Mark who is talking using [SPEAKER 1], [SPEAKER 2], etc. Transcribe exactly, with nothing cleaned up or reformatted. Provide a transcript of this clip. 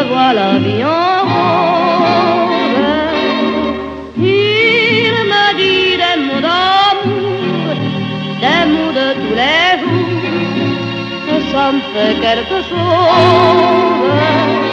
[SPEAKER 1] revois la vie en rose. Il me dit des mots d'amour, des mots de tous les jours, que ça me fait quelque chose.